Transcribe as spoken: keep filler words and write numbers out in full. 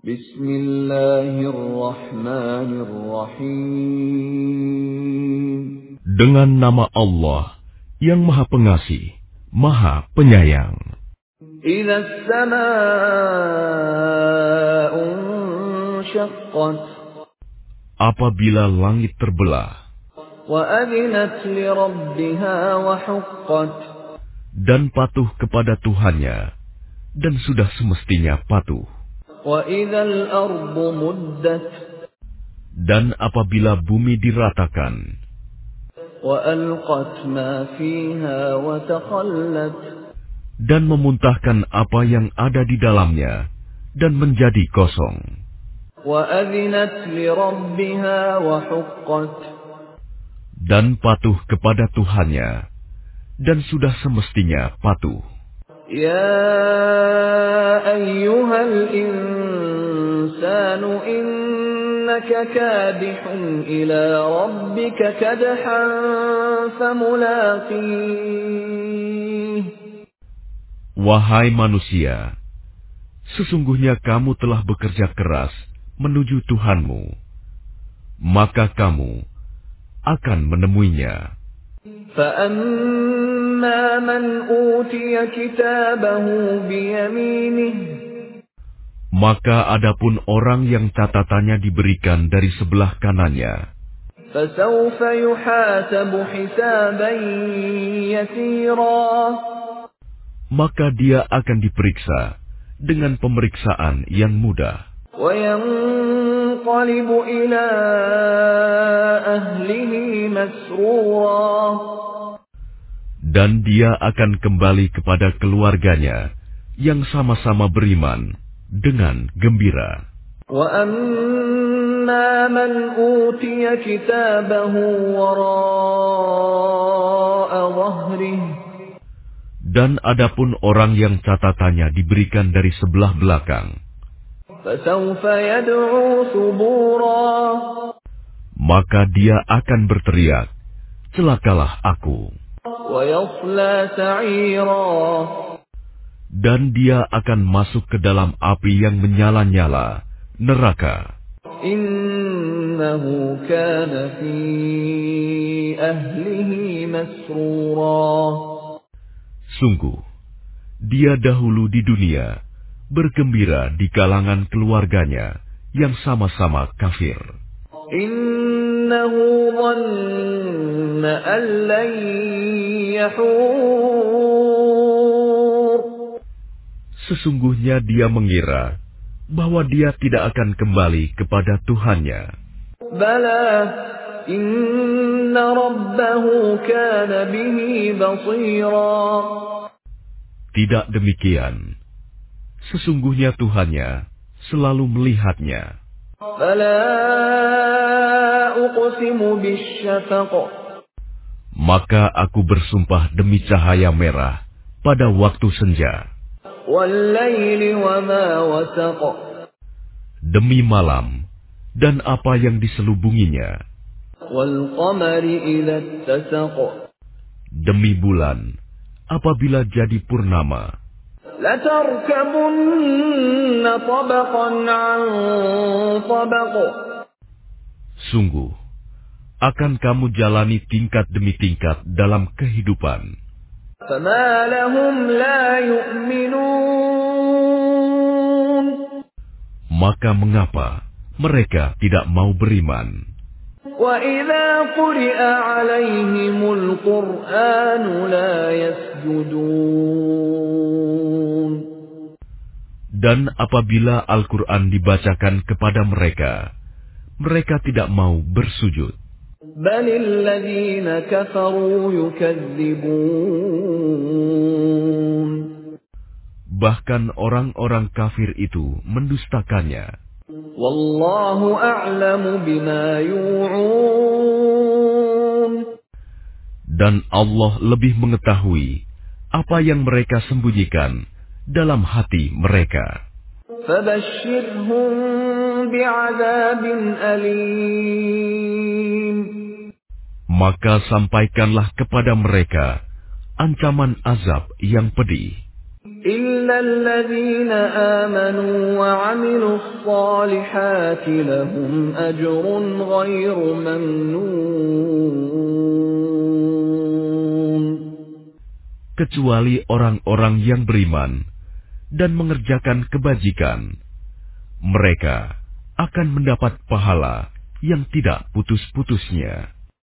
Bismillahirrahmanirrahim. Dengan nama Allah yang Maha Pengasih, Maha Penyayang. Idza as-samaa'u unshaqqat. Apabila langit terbelah. Wa adzinat li rabbiha wa huqqat. Dan patuh kepada Tuhannya, dan sudah semestinya patuh. Wa idzal ardu muddat. Dan apabila bumi diratakan. Wa alqat ma fiha wa takhallat. Dan memuntahkan apa yang ada di dalamnya, dan menjadi kosong. Wa adzinat li rabbiha wa huqqat. Dan patuh kepada Tuhannya, dan sudah semestinya patuh. Ya ayyuhal insanu innaka kadihun ila rabbika kadhan famulaqih. Wahai manusia, sesungguhnya kamu telah bekerja keras menuju Tuhanmu, maka kamu akan menemuinya. فَأَمَّا مَنْ أُوتِيَ كِتَابَهُ بِيَمِينِهِ. Maka adapun orang yang catatannya diberikan dari sebelah kanannya, فَسَوْفَ يُحَاسَبُ حِسَابًا يَسِيرًا. maka dia akan diperiksa dengan pemeriksaan yang mudah. وَيَنْقَلِبُ إِلَى أَهْلِهِ مَسْرُورًا. Dan dia akan kembali kepada keluarganya yang sama-sama beriman dengan gembira. وَأَمَّا مَنْ أُوتِيَ كِتَابَهُ وَرَاءَ ظَهْرِهِ. Dan adapun orang yang catatannya diberikan dari sebelah belakang, فَسَوْفَ يَدْعُو ثُبُورًا. maka dia akan berteriak, celakalah aku. وَيَصْلَى سَعِيرًا. Dan dia akan masuk ke dalam api yang menyala-nyala, neraka. إِنَّهُ كَانَ فِي أَهْلِهِ مَسْرُورًا. Sungguh, dia dahulu di dunia bergembira di kalangan keluarganya yang sama-sama kafir. إِنَّهُ ظَنَّ أَن لَّن يَحُورَ. Sesungguhnya dia mengira bahwa dia tidak akan kembali kepada Tuhannya. بَلَى إِنَّ رَبَّهُ كَانَ بِهِ بَصِيرًا. Tidak demikian. Sesungguhnya Tuhannya selalu melihatnya. فَلَا أُقْسِمُ بِالشَّفَقِ. Maka aku bersumpah demi cahaya merah pada waktu senja. وَاللَّيْلِ وَمَا وَسَقَ. Demi malam dan apa yang diselubunginya. وَالْقَمَرِ إِذَا اتَّسَقَ. Demi bulan apabila jadi purnama. لَتَرْكَبُنَّ طَبَقًا عَنْ طَبَقٍ. Sungguh, akan kamu jalani tingkat demi tingkat dalam kehidupan. فَمَا لَهُمْ لَا يُؤْمِنُونَ. Maka mengapa mereka tidak mau beriman? وَإِذَا قُرِئَ عَلَيْهِمُ الْقُرْآنُ لَا يَسْجُدُونَ. Dan apabila Al-Quran dibacakan kepada mereka, mereka tidak mau bersujud. بَلِ الَّذِينَ كَفَرُوا يُكَذِّبُونَ. Bahkan orang-orang kafir itu mendustakannya. وَاللَّهُ أَعْلَمُ بِمَا يُوعُونَ. Dan Allah lebih mengetahui apa yang mereka sembunyikan dalam hati mereka. فَبَشِّرْهُم بِعَذَابٍ أَلِيمٍ. Maka sampaikanlah kepada mereka ancaman azab yang pedih. إلا الذين آمنوا وعملوا الصالحات لهم أجر غير ممنون. Kecuali orang-orang yang beriman dan mengerjakan kebajikan, mereka akan mendapat pahala yang tidak putus-putusnya.